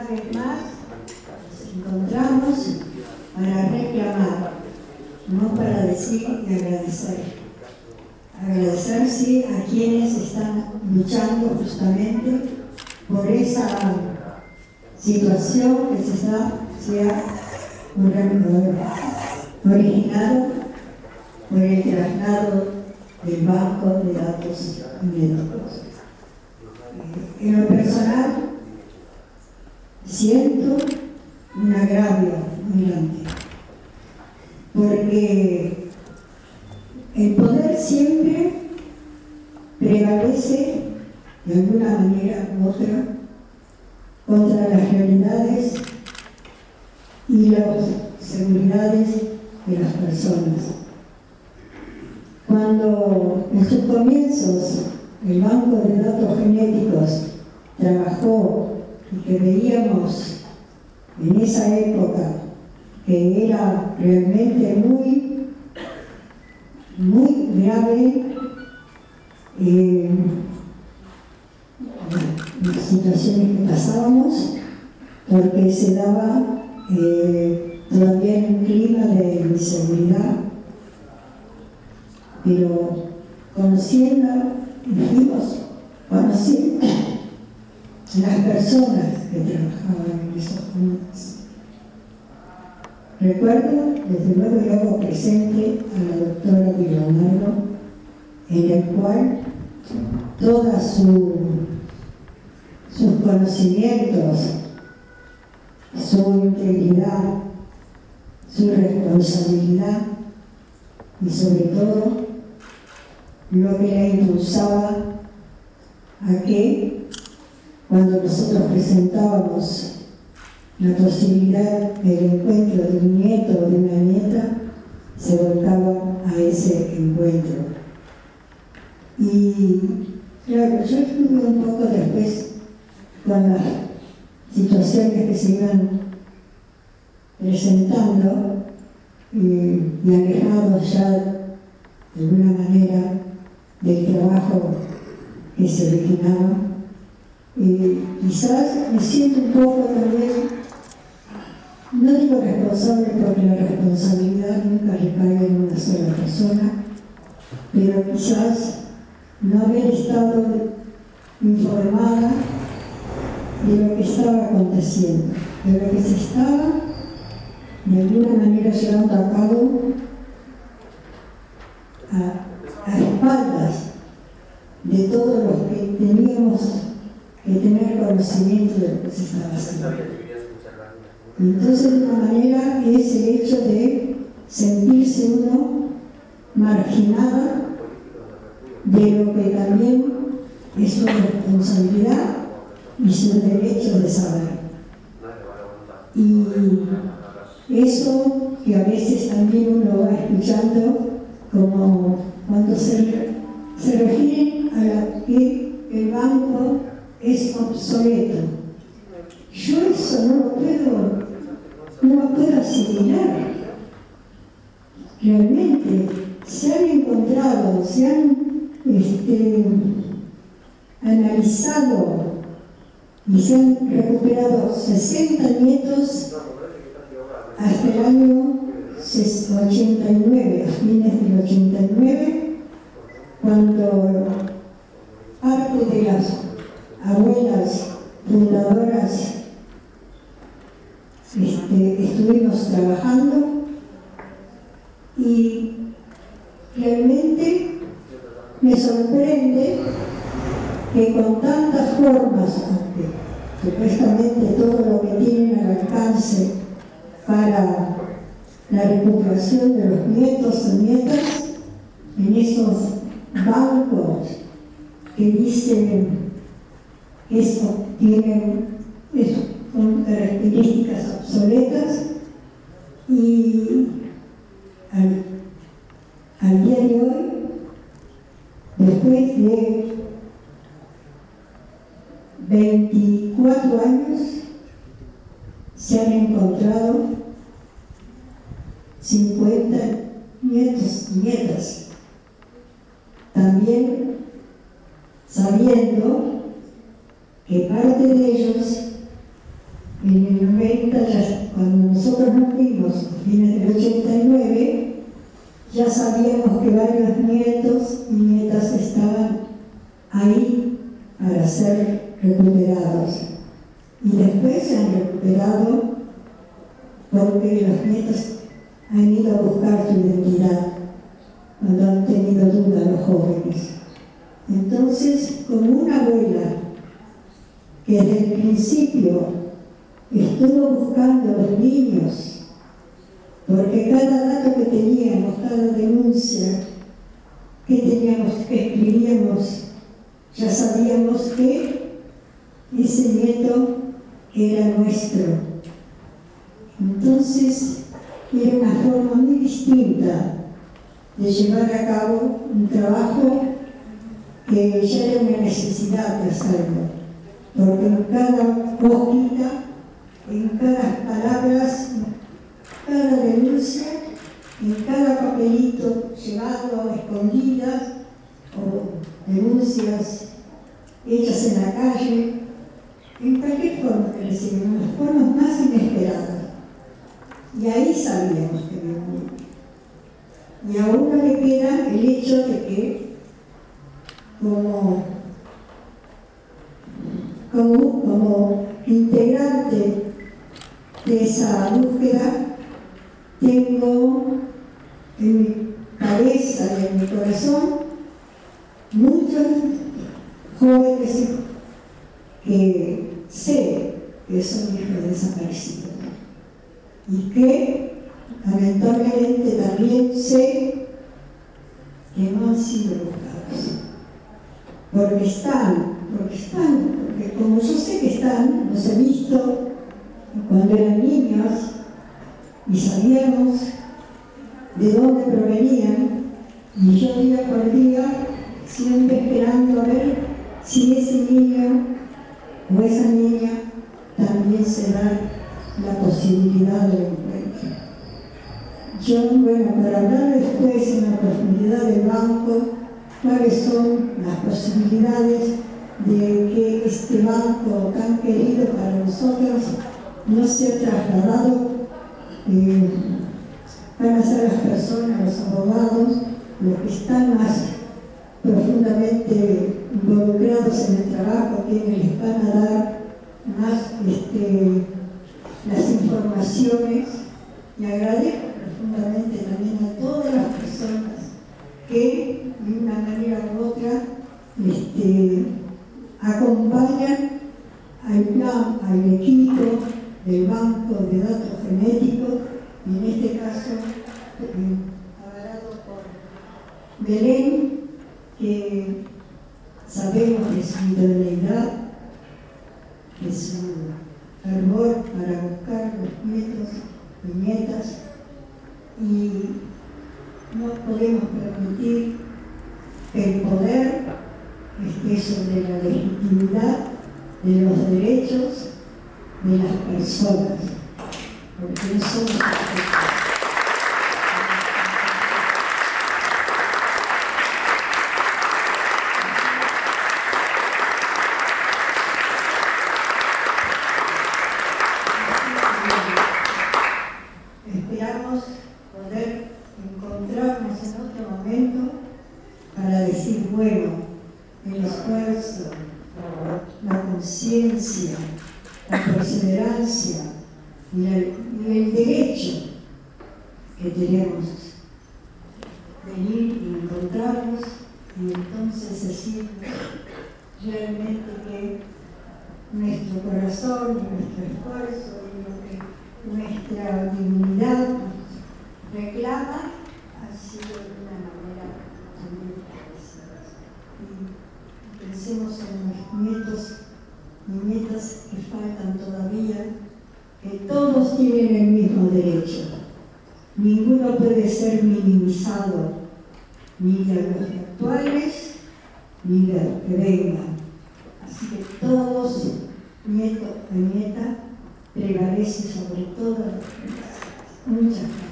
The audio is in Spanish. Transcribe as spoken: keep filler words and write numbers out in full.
vez más nos encontramos para reclamar, no para decir y agradecer. Agradecer, sí, a quienes están luchando justamente por esa situación que se, está, se ha originado por el traslado del banco de datos médicos. En lo personal, siento un agravio muy grande, porque el poder siempre prevalece de alguna manera u otra contra las realidades y las seguridades de las personas. Cuando en sus comienzos el Banco de Datos Genéticos trabajó y que veíamos en esa época que era realmente muy, muy grave eh, las situaciones que pasábamos, porque se daba eh, todavía en un clima de inseguridad, pero conociendo, dijimos, conociendo las personas que trabajaban en esos momentos. Recuerdo, desde luego, yo hago presente a la doctora Di Leonardo, en el cual toda su, sus conocimientos, su integridad, su responsabilidad y sobre todo lo que la impulsaba a que cuando nosotros presentábamos la posibilidad del encuentro de un nieto o de una nieta, se volcaba a ese encuentro. Y claro, yo estuve un poco después con las situaciones que se iban presentando y, y alejados ya de alguna manera del trabajo que se originaba. Y quizás me siento un poco también, no digo responsable porque la responsabilidad nunca recae en una sola persona, pero quizás no haber estado informada de lo que estaba aconteciendo, de lo que se estaba de alguna manera llevando a cabo a, a espaldas de todos los que teníamos que tener conocimiento de lo que se estaba haciendo. Entonces, de una manera, es el hecho de sentirse uno marginada de lo que también es su responsabilidad y su derecho de saber. Y eso que a veces también uno va escuchando, como cuando se, se refieren a la que el banco es obsoleto. Yo eso no lo puedo, no lo puedo asimilar. Realmente se han encontrado, se han este, analizado y se han recuperado sesenta nietos hasta el año ochenta y nueve, a fines del ochenta y nueve, cuando parte de las abuelas fundadoras este, estuvimos trabajando, y realmente me sorprende que con tantas formas, aunque supuestamente todo lo que tienen al alcance para la recuperación de los nietos o nietas, en esos bancos que dicen que eso tienen eso, son características obsoletas, y al, al día de hoy, después de veinticuatro años, se han encontrado cincuenta nietos y nietas, también sabiendo que parte de ellos en el noventa, ya, cuando nosotros nos vimos, a fines del ochenta y nueve, ya sabíamos que varios nietos y nietas estaban ahí para ser recuperados. Y después se han recuperado porque los nietos han ido a buscar su identidad cuando han tenido duda los jóvenes. Entonces, como una abuela que desde el principio estuvo buscando a los niños, porque cada dato que teníamos, cada denuncia que teníamos, que escribíamos, ya sabíamos que ese nieto era nuestro. Entonces, era una forma muy distinta de llevar a cabo un trabajo que ya era una necesidad de hacerlo, porque en cada hojita, en cada palabras, cada denuncia, en cada papelito llevado a escondidas o denuncias hechas en la calle, en cualquier forma que recibimos, en las formas más inesperadas. Y ahí sabíamos que había un niño. Y a uno le queda el hecho de que, como, como, como integrante de esa búsqueda, tengo en mi cabeza y en mi corazón muchos jóvenes que sé que son hijos desaparecidos y que lamentablemente también sé que no han sido buscados, porque están, porque están, porque como yo sé que están, los he visto cuando eran niños y sabíamos de dónde provenían, y yo día por día siempre esperando a ver si ese niño o esa niña también se da la posibilidad del encuentro. Yo, bueno, para hablar después en la profundidad del banco, cuáles son las posibilidades de que este banco tan querido para nosotros no sea trasladado, eh, van a ser las personas, los abogados, los que están más profundamente involucrados en el trabajo, quienes les van a dar más este, las informaciones, y agradezco profundamente también a todas las personas que de una manera u otra este, acompañan al plan, al equipo del Banco de Datos Genéticos, y en este caso eh, avalado por Belén, que sabemos de su idoneidad, de su fervor para buscar los nietos y nietas, y no podemos permitir que el poder esté sobre la legitimidad de los derechos de las personas, porque no somos perfectos. Esperamos poder encontrarnos en otro momento para decir, bueno, el esfuerzo, la conciencia, la perseverancia y el, y el derecho que tenemos de venir y encontrarnos, y entonces decir realmente que nuestro corazón y nuestro esfuerzo y lo que nuestra dignidad reclama ha sido de una manera muy parecida. Y pensemos en los nietos y nietas que faltan todavía, que todos tienen el mismo derecho. Ninguno puede ser minimizado, ni de los actuales, ni de los que vengan. Así que todos, nieto y nieta, prevalece sobre todo las cosas. Muchas gracias.